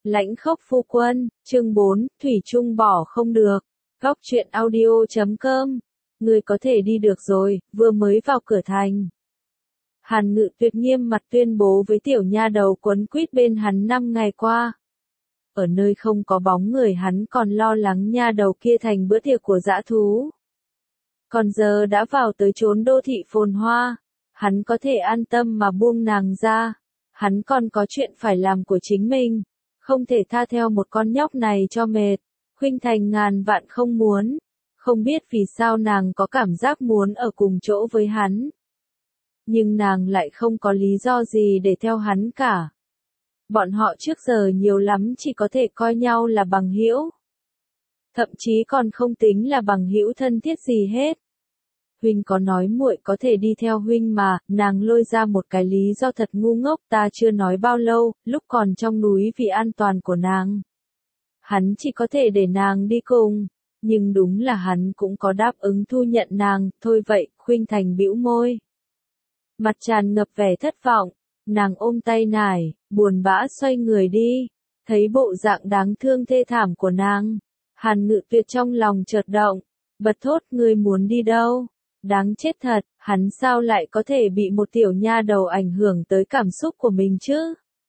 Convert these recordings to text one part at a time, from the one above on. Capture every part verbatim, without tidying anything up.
Lãnh khốc phu quân, chương bốn, Thủy chung bỏ không được. Góc truyện audio chấm com. Người có thể đi được rồi, vừa mới vào cửa thành. Hàn Ngự Tuyệt nghiêm mặt tuyên bố với tiểu nha đầu quấn quýt bên hắn năm ngày qua. Ở nơi không có bóng người hắn còn lo lắng nha đầu kia thành bữa tiệc của dã thú. Còn giờ đã vào tới chốn đô thị phồn hoa, hắn có thể an tâm mà buông nàng ra. Hắn còn có chuyện phải làm của chính mình, không thể tha theo một con nhóc này cho mệt. Khuynh Thành ngàn vạn không muốn, không biết vì sao nàng có cảm giác muốn ở cùng chỗ với hắn. Nhưng nàng lại không có lý do gì để theo hắn cả. Bọn họ trước giờ nhiều lắm chỉ có thể coi nhau là bằng hữu. Thậm chí còn không tính là bằng hữu thân thiết gì hết. Huynh có nói muội có thể đi theo huynh mà, nàng lôi ra một cái lý do thật ngu ngốc, ta chưa nói bao lâu, lúc còn trong núi vì an toàn của nàng. Hắn chỉ có thể để nàng đi cùng, nhưng đúng là hắn cũng có đáp ứng thu nhận nàng, thôi vậy, Khuynh Thành bĩu môi. Mặt tràn ngập vẻ thất vọng, nàng ôm tay nải, buồn bã xoay người đi, thấy bộ dạng đáng thương thê thảm của nàng. Hàn Ngự Tuyệt trong lòng chợt động, bật thốt, ngươi muốn đi đâu? Đáng chết thật, hắn sao lại có thể bị một tiểu nha đầu ảnh hưởng tới cảm xúc của mình chứ?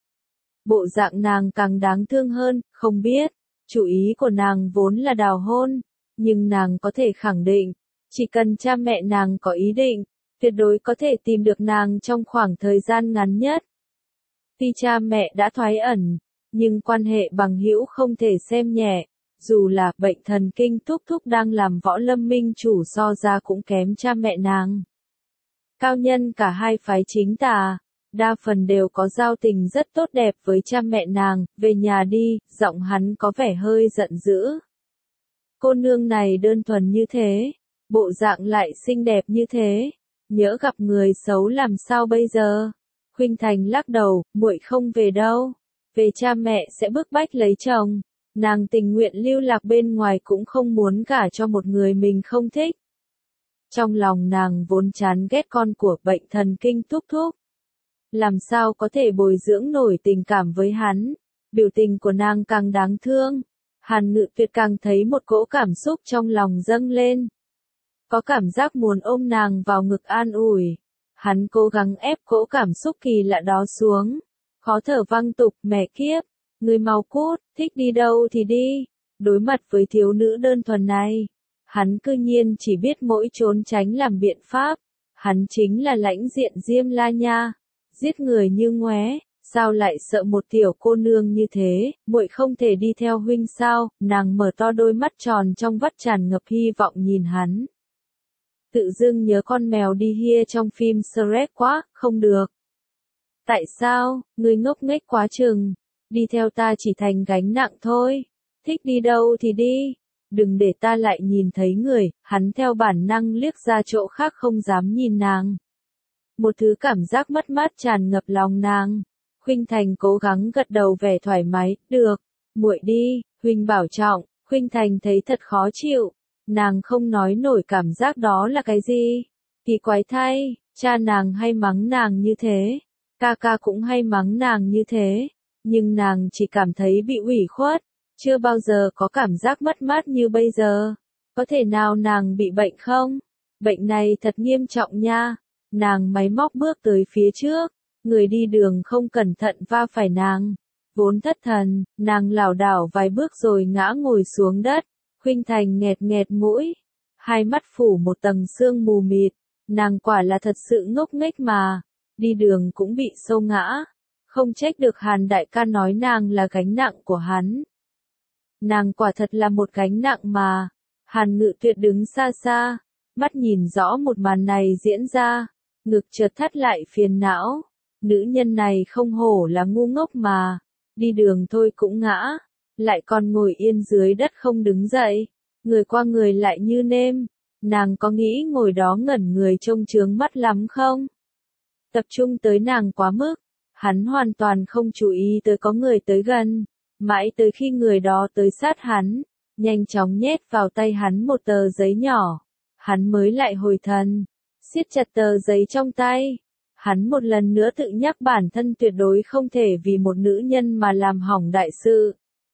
Bộ dạng nàng càng đáng thương hơn, không biết, chủ ý của nàng vốn là đào hôn, nhưng nàng có thể khẳng định, chỉ cần cha mẹ nàng có ý định, tuyệt đối có thể tìm được nàng trong khoảng thời gian ngắn nhất. Tuy cha mẹ đã thoái ẩn, nhưng quan hệ bằng hữu không thể xem nhẹ. Dù là bệnh thần kinh thúc thúc đang làm võ lâm minh chủ so ra cũng kém cha mẹ nàng. Cao nhân cả hai phái chính tà, đa phần đều có giao tình rất tốt đẹp với cha mẹ nàng, về nhà đi, giọng hắn có vẻ hơi giận dữ. Cô nương này đơn thuần như thế, bộ dạng lại xinh đẹp như thế, nhỡ gặp người xấu làm sao bây giờ? Khuynh Thành lắc đầu, muội không về đâu, về cha mẹ sẽ bức bách lấy chồng. Nàng tình nguyện lưu lạc bên ngoài cũng không muốn gả cho một người mình không thích. Trong lòng nàng vốn chán ghét con của bệnh thần kinh thúc thúc. Làm sao có thể bồi dưỡng nổi tình cảm với hắn, biểu tình của nàng càng đáng thương. Hàn Ngự Tuyệt càng thấy một cỗ cảm xúc trong lòng dâng lên. Có cảm giác muốn ôm nàng vào ngực an ủi. Hắn cố gắng ép cỗ cảm xúc kỳ lạ đó xuống. Khó thở văng tục, mẹ kiếp. Người mau cút, thích đi đâu thì đi. Đối mặt với thiếu nữ đơn thuần này, hắn cư nhiên chỉ biết mỗi trốn tránh làm biện pháp. Hắn chính là lãnh diện Diêm La nha, giết người như ngoé, sao lại sợ một tiểu cô nương như thế, muội không thể đi theo huynh sao? Nàng mở to đôi mắt tròn trong vắt tràn ngập hy vọng nhìn hắn. Tự dưng nhớ con mèo đi hia trong phim Shrek quá, không được. Tại sao, ngươi ngốc nghếch quá chừng. Đi theo ta chỉ thành gánh nặng thôi, thích đi đâu thì đi, đừng để ta lại nhìn thấy người. Hắn theo bản năng liếc ra chỗ khác không dám nhìn nàng. Một thứ cảm giác mất mát tràn ngập lòng nàng. Khuynh Thành cố gắng gật đầu vẻ thoải mái, được, muội đi, huynh bảo trọng. Khuynh Thành thấy thật khó chịu, nàng không nói nổi cảm giác đó là cái gì. Kỳ quái thay, cha nàng hay mắng nàng như thế, ca ca cũng hay mắng nàng như thế. Nhưng nàng chỉ cảm thấy bị ủy khuất, chưa bao giờ có cảm giác mất mát như bây giờ. Có thể nào nàng bị bệnh không? Bệnh này thật nghiêm trọng nha. Nàng máy móc bước tới phía trước, người đi đường không cẩn thận va phải nàng. Vốn thất thần, nàng lảo đảo vài bước rồi ngã ngồi xuống đất. Khuynh Thành nghẹt nghẹt mũi, hai mắt phủ một tầng sương mù mịt. Nàng quả là thật sự ngốc nghếch mà, đi đường cũng bị xô ngã. Không trách được Hàn đại ca nói nàng là gánh nặng của hắn. Nàng quả thật là một gánh nặng mà. Hàn Ngự Tuyệt đứng xa xa, mắt nhìn rõ một màn này diễn ra, ngực chợt thắt lại phiền não. Nữ nhân này không hổ là ngu ngốc mà, đi đường thôi cũng ngã, lại còn ngồi yên dưới đất không đứng dậy, người qua người lại như nêm. Nàng có nghĩ ngồi đó ngẩn người trông chướng mắt lắm không? Tập trung tới nàng quá mức. Hắn hoàn toàn không chú ý tới có người tới gần, mãi tới khi người đó tới sát hắn, nhanh chóng nhét vào tay hắn một tờ giấy nhỏ, hắn mới lại hồi thần, siết chặt tờ giấy trong tay. Hắn một lần nữa tự nhắc bản thân tuyệt đối không thể vì một nữ nhân mà làm hỏng đại sự.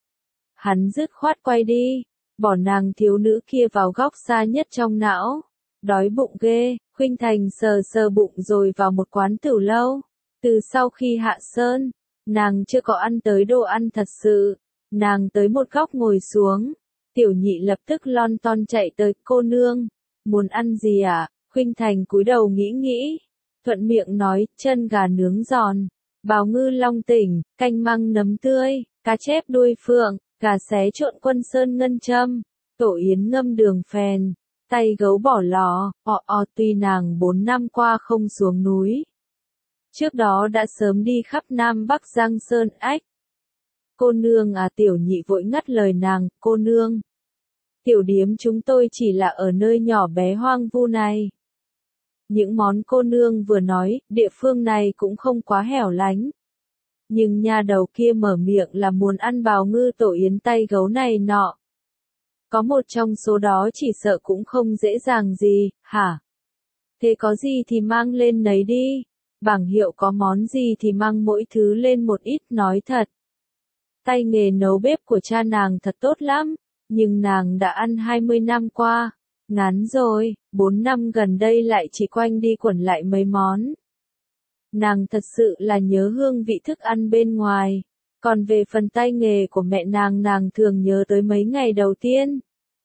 Hắn dứt khoát quay đi, bỏ nàng thiếu nữ kia vào góc xa nhất trong não. Đói bụng ghê, Khuynh Thành sờ sờ bụng rồi vào một quán tửu lâu. Từ sau khi hạ sơn, nàng chưa có ăn tới đồ ăn thật sự. Nàng tới một góc ngồi xuống. Tiểu nhị lập tức lon ton chạy tới, cô nương, muốn ăn gì à? Khuynh Thành cúi đầu nghĩ nghĩ, thuận miệng nói, chân gà nướng giòn, bào ngư long tỉnh, canh măng nấm tươi, cá chép đuôi phượng, gà xé trộn quân sơn ngân châm, tổ yến ngâm đường phèn, tay gấu bỏ lò, ọ ọ tuy nàng bốn năm qua không xuống núi. Trước đó đã sớm đi khắp Nam Bắc Giang Sơn ách. Cô nương à, tiểu nhị vội ngắt lời nàng, cô nương. Tiểu điếm chúng tôi chỉ là ở nơi nhỏ bé hoang vu này. Những món cô nương vừa nói, địa phương này cũng không quá hẻo lánh. Nhưng nha đầu kia mở miệng là muốn ăn bào ngư tổ yến tay gấu này nọ. Có một trong số đó chỉ sợ cũng không dễ dàng gì, hả? Thế có gì thì mang lên nấy đi. Bảng hiệu có món gì thì mang mỗi thứ lên một ít, nói thật. Tay nghề nấu bếp của cha nàng thật tốt lắm, nhưng nàng đã ăn hai mươi năm qua. Ngắn rồi, bốn năm gần đây lại chỉ quanh đi quẩn lại mấy món. Nàng thật sự là nhớ hương vị thức ăn bên ngoài. Còn về phần tay nghề của mẹ nàng, nàng thường nhớ tới mấy ngày đầu tiên.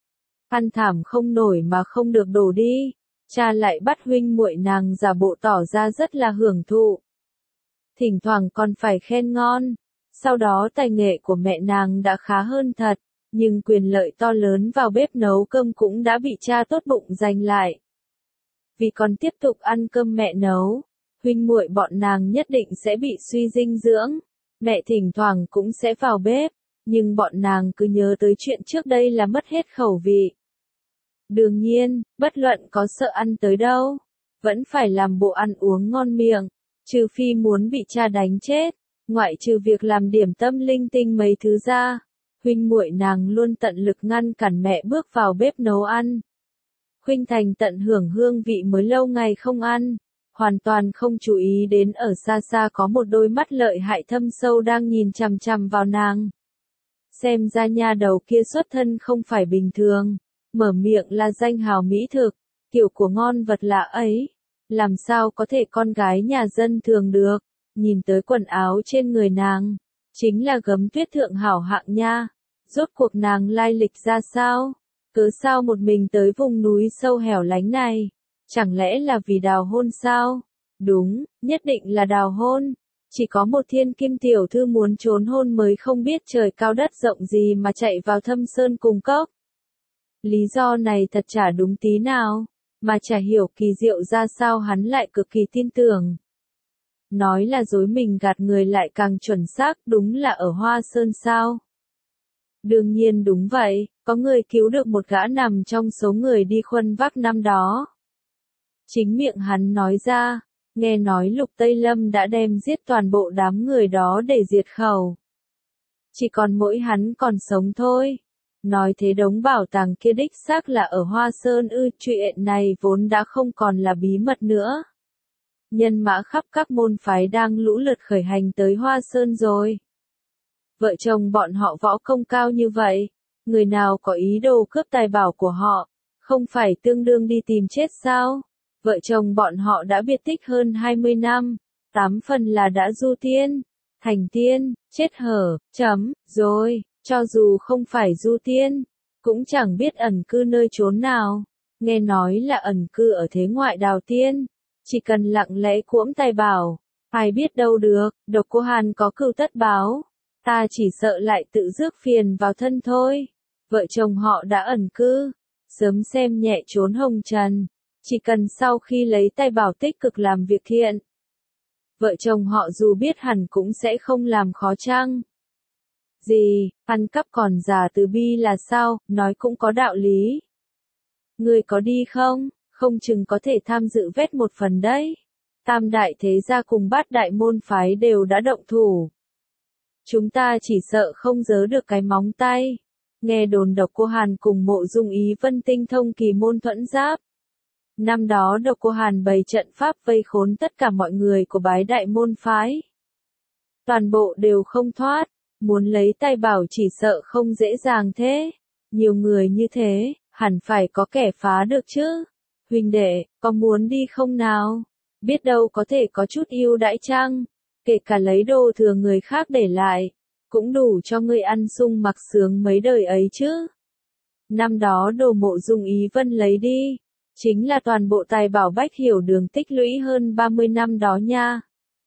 Ăn thảm không nổi mà không được đổ đi. Cha lại bắt huynh muội nàng giả bộ tỏ ra rất là hưởng thụ. Thỉnh thoảng còn phải khen ngon. Sau đó tài nghệ của mẹ nàng đã khá hơn thật. Nhưng quyền lợi to lớn vào bếp nấu cơm cũng đã bị cha tốt bụng giành lại. Vì còn tiếp tục ăn cơm mẹ nấu, huynh muội bọn nàng nhất định sẽ bị suy dinh dưỡng. Mẹ thỉnh thoảng cũng sẽ vào bếp, nhưng bọn nàng cứ nhớ tới chuyện trước đây là mất hết khẩu vị. Đương nhiên, bất luận có sợ ăn tới đâu, vẫn phải làm bộ ăn uống ngon miệng, trừ phi muốn bị cha đánh chết, ngoại trừ việc làm điểm tâm linh tinh mấy thứ ra. Huynh muội nàng luôn tận lực ngăn cản mẹ bước vào bếp nấu ăn. Khuynh Thành tận hưởng hương vị mới lâu ngày không ăn, hoàn toàn không chú ý đến ở xa xa có một đôi mắt lợi hại thâm sâu đang nhìn chằm chằm vào nàng. Xem ra nha đầu kia xuất thân không phải bình thường, mở miệng là danh hào mỹ thực, kiểu của ngon vật lạ ấy, làm sao có thể con gái nhà dân thường được. Nhìn tới quần áo trên người nàng, chính là gấm tuyết thượng hảo hạng nha. Rốt cuộc nàng lai lịch ra sao? Cớ sao một mình tới vùng núi sâu hẻo lánh này? Chẳng lẽ là vì đào hôn sao? Đúng, nhất định là đào hôn. Chỉ có một thiên kim tiểu thư muốn trốn hôn mới không biết trời cao đất rộng gì mà chạy vào thâm sơn cùng cốc. Lý do này thật chả đúng tí nào, mà chả hiểu kỳ diệu ra sao hắn lại cực kỳ tin tưởng. Nói là dối mình gạt người lại càng chuẩn xác, đúng là ở Hoa Sơn sao? Đương nhiên đúng vậy, có người cứu được một gã nằm trong số người đi khuân vác năm đó. Chính miệng hắn nói ra, nghe nói Lục Tây Lâm đã đem giết toàn bộ đám người đó để diệt khẩu. Chỉ còn mỗi hắn còn sống thôi. Nói thế đống bảo tàng kia đích xác là ở Hoa Sơn ư, chuyện này vốn đã không còn là bí mật nữa. Nhân mã khắp các môn phái đang lũ lượt khởi hành tới Hoa Sơn rồi. Vợ chồng bọn họ võ công cao như vậy, người nào có ý đồ cướp tài bảo của họ, không phải tương đương đi tìm chết sao? Vợ chồng bọn họ đã biệt tích hơn hai mươi năm, tám phần là đã du tiên, thành tiên, chết hở, chấm, rồi, cho dù không phải du tiên, cũng chẳng biết ẩn cư nơi chốn nào, nghe nói là ẩn cư ở thế ngoại đào tiên, chỉ cần lặng lẽ cuỗm tài bảo, ai biết đâu được, Độc Cô Hàn có cừu tất báo. Ta chỉ sợ lại tự rước phiền vào thân thôi. Vợ chồng họ đã ẩn cư, sớm xem nhẹ trốn hồng trần, chỉ cần sau khi lấy tài bảo tích cực làm việc thiện. Vợ chồng họ dù biết hẳn cũng sẽ không làm khó chăng. Gì, ăn cắp còn giả từ bi là sao, nói cũng có đạo lý. Người có đi không, không chừng có thể tham dự vét một phần đấy. Tam đại thế gia cùng bát đại môn phái đều đã động thủ. Chúng ta chỉ sợ không giớ được cái móng tay. Nghe đồn Độc Cô Hàn cùng Mộ Dung Ý Vân tinh thông kỳ môn thuẫn giáp. Năm đó Độc Cô Hàn bày trận pháp vây khốn tất cả mọi người của bái đại môn phái. Toàn bộ đều không thoát, muốn lấy tài bảo chỉ sợ không dễ dàng thế. Nhiều người như thế, hẳn phải có kẻ phá được chứ. Huynh đệ, có muốn đi không nào? Biết đâu có thể có chút ưu đãi chăng? Kể cả lấy đồ thừa người khác để lại, cũng đủ cho ngươi ăn sung mặc sướng mấy đời ấy chứ. Năm đó đồ Mộ Dung Ý Vân lấy đi, chính là toàn bộ tài bảo Bách Hiểu Đường tích lũy hơn ba mươi năm đó nha.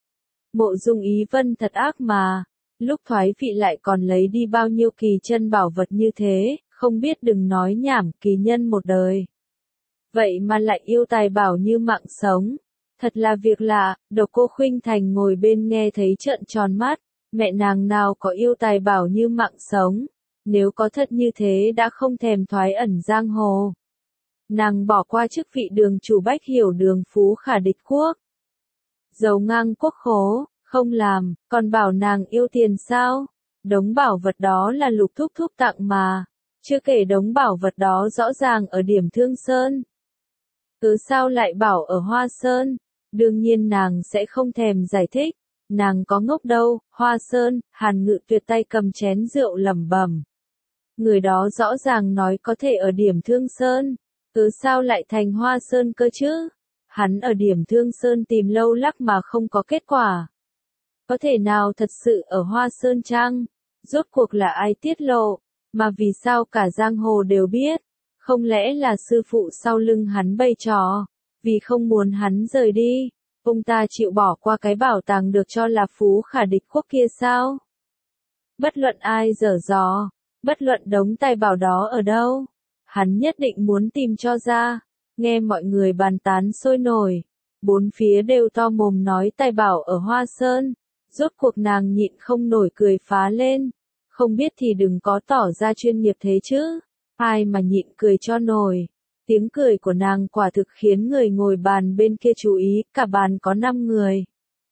Mộ Dung Ý Vân thật ác mà, lúc thoái vị lại còn lấy đi bao nhiêu kỳ chân bảo vật như thế, không biết đừng nói nhảm kỳ nhân một đời. Vậy mà lại yêu tài bảo như mạng sống. Thật là việc lạ. Độc Cô Khuynh Thành ngồi bên nghe thấy trợn tròn mắt, mẹ nàng nào có yêu tài bảo như mạng sống, nếu có thật như thế đã không thèm thoái ẩn giang hồ. Nàng bỏ qua chức vị đường chủ Bách Hiểu Đường phú khả địch quốc. Giàu ngang quốc khố, không làm, còn bảo nàng yêu tiền sao? Đống bảo vật đó là Lục thúc thúc tặng mà, chưa kể đống bảo vật đó rõ ràng ở điểm Thương Sơn. Cứ sao lại bảo ở Hoa Sơn? Đương nhiên nàng sẽ không thèm giải thích, nàng có ngốc đâu. Hoa Sơn, Hàn Ngự Tuyệt tay cầm chén rượu lẩm bẩm. Người đó rõ ràng nói có thể ở điểm Thương Sơn, cứ sao lại thành Hoa Sơn cơ chứ? Hắn ở điểm Thương Sơn tìm lâu lắc mà không có kết quả. Có thể nào thật sự ở Hoa Sơn chăng? Rốt cuộc là ai tiết lộ, mà vì sao cả giang hồ đều biết? Không lẽ là sư phụ sau lưng hắn bày trò, vì không muốn hắn rời đi, ông ta chịu bỏ qua cái bảo tàng được cho là phú khả địch quốc kia sao? Bất luận ai dở dò, bất luận đống tài bảo đó ở đâu, hắn nhất định muốn tìm cho ra. Nghe mọi người bàn tán sôi nổi, bốn phía đều to mồm nói tài bảo ở Hoa Sơn, rốt cuộc nàng nhịn không nổi cười phá lên. Không biết thì đừng có tỏ ra chuyên nghiệp thế chứ, ai mà nhịn cười cho nổi. Tiếng cười của nàng quả thực khiến người ngồi bàn bên kia chú ý, cả bàn có năm người.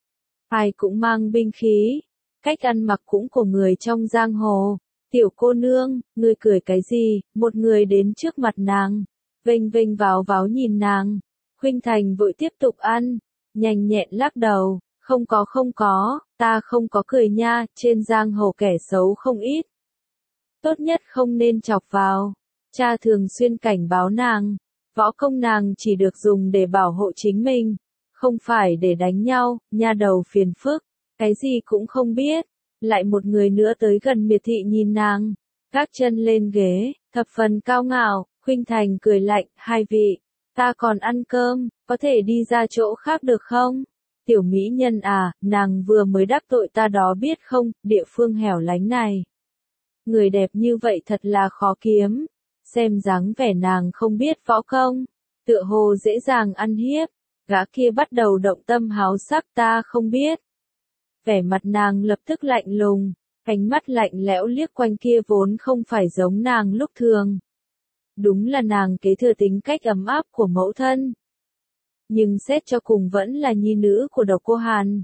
Ai cũng mang binh khí, cách ăn mặc cũng của người trong giang hồ. Tiểu cô nương, ngươi cười cái gì? Một người đến trước mặt nàng, vênh vênh váo váo nhìn nàng. Khuynh Thành vội tiếp tục ăn, nhanh nhẹn lắc đầu, không có không có, ta không có cười nha, trên giang hồ kẻ xấu không ít. Tốt nhất không nên chọc vào. Cha thường xuyên cảnh báo nàng, võ công nàng chỉ được dùng để bảo hộ chính mình, không phải để đánh nhau. Nha đầu phiền phức, cái gì cũng không biết. Lại một người nữa tới gần miệt thị nhìn nàng, gác chân lên ghế, thập phần cao ngạo. Khuynh Thành cười lạnh, hai vị, ta còn ăn cơm, có thể đi ra chỗ khác được không? Tiểu mỹ nhân à, nàng vừa mới đắc tội ta đó biết không, địa phương hẻo lánh này. Người đẹp như vậy thật là khó kiếm, xem dáng vẻ nàng không biết võ công, tựa hồ dễ dàng ăn hiếp. Gã kia bắt đầu động tâm háo sắc, ta không biết. Vẻ mặt nàng lập tức lạnh lùng, ánh mắt lạnh lẽo liếc quanh kia vốn không phải giống nàng lúc thường. Đúng là nàng kế thừa tính cách ấm áp của mẫu thân. Nhưng xét cho cùng vẫn là nhi nữ của Độc Cô Hàn.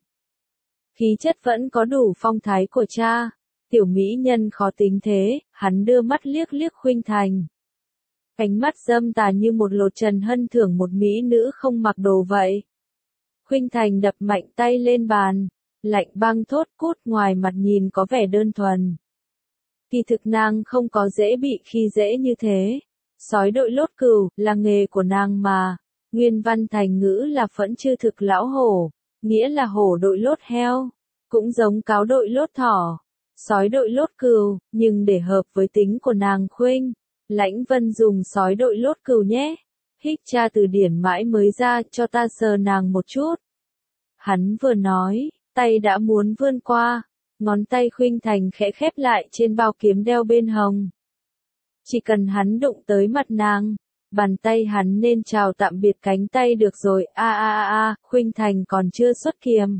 Khí chất vẫn có đủ phong thái của cha. Tiểu mỹ nhân khó tính thế, hắn đưa mắt liếc liếc Khuynh Thành. Ánh mắt dâm tà như một lột trần hân thưởng một mỹ nữ không mặc đồ vậy. Khuynh Thành đập mạnh tay lên bàn, lạnh băng thốt cút. Ngoài mặt nhìn có vẻ đơn thuần, kỳ thực nàng không có dễ bị khi dễ như thế. Sói đội lốt cừu là nghề của nàng mà. Nguyên văn thành ngữ là phẫn chư thực lão hổ, nghĩa là hổ đội lốt heo, cũng giống cáo đội lốt thỏ, sói đội lốt cừu, nhưng để hợp với tính của nàng Khuynh, Lãnh Vân dùng sói đội lốt cừu nhé. Hích tra từ điển mãi mới ra, cho ta sờ nàng một chút. Hắn vừa nói, tay đã muốn vươn qua, ngón tay Khuynh Thành khẽ khép lại trên bao kiếm đeo bên hông. Chỉ cần hắn đụng tới mặt nàng, bàn tay hắn nên chào tạm biệt cánh tay được rồi. A a a a, Khuynh Thành còn chưa xuất kiếm,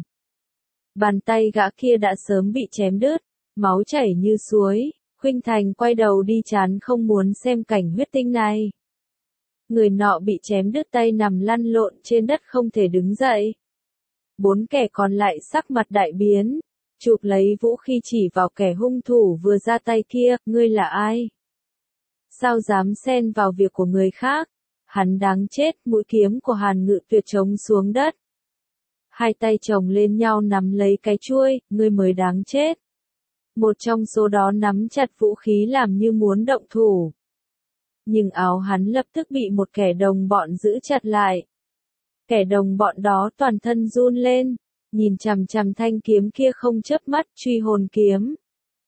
bàn tay gã kia đã sớm bị chém đứt, máu chảy như suối. Khuynh Thành quay đầu đi chán không muốn xem cảnh huyết tinh này. Người nọ bị chém đứt tay nằm lăn lộn trên đất không thể đứng dậy. Bốn kẻ còn lại sắc mặt đại biến, chụp lấy vũ khí chỉ vào kẻ hung thủ vừa ra tay kia. Ngươi là ai? Sao dám xen vào việc của người khác? Hắn đáng chết, mũi kiếm của Hàn Ngự Tuyệt trống xuống đất. Hai tay chồng lên nhau nắm lấy cái chuôi, ngươi mới đáng chết. Một trong số đó nắm chặt vũ khí làm như muốn động thủ. Nhưng áo hắn lập tức bị một kẻ đồng bọn giữ chặt lại. Kẻ đồng bọn đó toàn thân run lên, nhìn chằm chằm thanh kiếm kia không chớp mắt, truy hồn kiếm.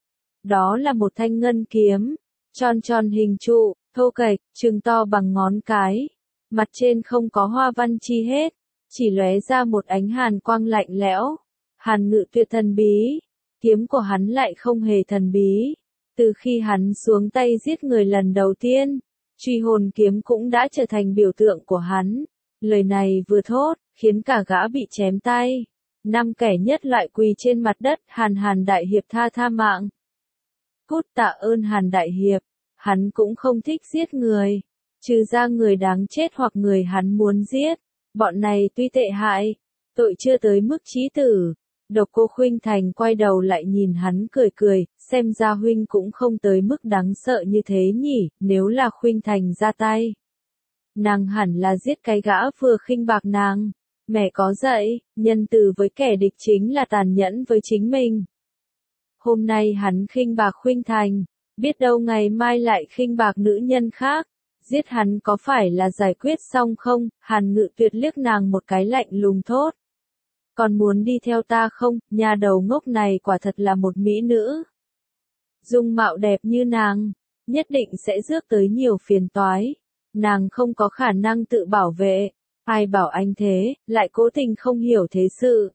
Đó là một thanh ngân kiếm, tròn tròn hình trụ, thô kệch, chừng to bằng ngón cái. Mặt trên không có hoa văn chi hết, chỉ lóe ra một ánh hàn quang lạnh lẽo. Hàn Ngự Tuyệt thần bí, kiếm của hắn lại không hề thần bí. Từ khi hắn xuống tay giết người lần đầu tiên, truy hồn kiếm cũng đã trở thành biểu tượng của hắn. Lời này vừa thốt, khiến cả gã bị chém tay. Năm kẻ nhất loại quỳ trên mặt đất, Hàn Hàn Đại Hiệp tha tha mạng. Cút, tạ ơn Hàn Đại Hiệp, hắn cũng không thích giết người. Trừ ra người đáng chết hoặc người hắn muốn giết. Bọn này tuy tệ hại, tội chưa tới mức chí tử. Độc Cô Khuynh Thành quay đầu lại nhìn hắn cười cười, xem ra huynh cũng không tới mức đáng sợ như thế nhỉ, nếu là Khuynh Thành ra tay. Nàng hẳn là giết cái gã vừa khinh bạc nàng. Mẹ có dạy, nhân từ với kẻ địch chính là tàn nhẫn với chính mình. Hôm nay hắn khinh bạc Khuynh Thành, biết đâu ngày mai lại khinh bạc nữ nhân khác. Giết hắn có phải là giải quyết xong không? Hàn Ngự Tuyệt liếc nàng một cái lạnh lùng thốt. Còn muốn đi theo ta không? Nhà đầu ngốc này quả thật là một mỹ nữ. Dung mạo đẹp như nàng, nhất định sẽ rước tới nhiều phiền toái. Nàng không có khả năng tự bảo vệ. Ai bảo anh thế, lại cố tình không hiểu thế sự.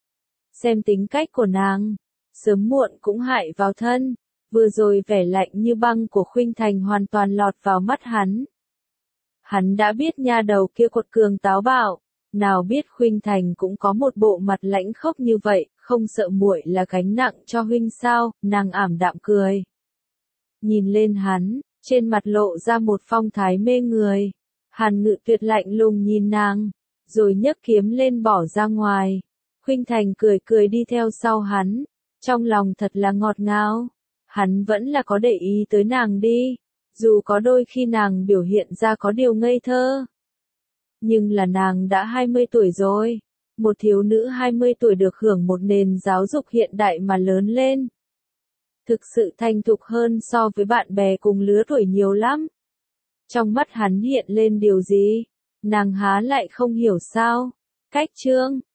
Xem tính cách của nàng, sớm muộn cũng hại vào thân. Vừa rồi vẻ lạnh như băng của Khuynh Thành hoàn toàn lọt vào mắt hắn. Hắn đã biết nha đầu kia quật cường táo bạo, nào biết Khuynh Thành cũng có một bộ mặt lãnh khốc như vậy, không sợ muội là gánh nặng cho huynh sao? Nàng ảm đạm cười. Nhìn lên hắn, trên mặt lộ ra một phong thái mê người. Hàn Ngự Tuyệt lạnh lùng nhìn nàng, rồi nhấc kiếm lên bỏ ra ngoài. Khuynh Thành cười cười đi theo sau hắn, trong lòng thật là ngọt ngào. Hắn vẫn là có để ý tới nàng đi, dù có đôi khi nàng biểu hiện ra có điều ngây thơ. Nhưng là nàng đã hai mươi tuổi rồi, một thiếu nữ hai mươi tuổi được hưởng một nền giáo dục hiện đại mà lớn lên. Thực sự thành thục hơn so với bạn bè cùng lứa tuổi nhiều lắm. Trong mắt hắn hiện lên điều gì? Nàng há lại không hiểu sao? Cách chương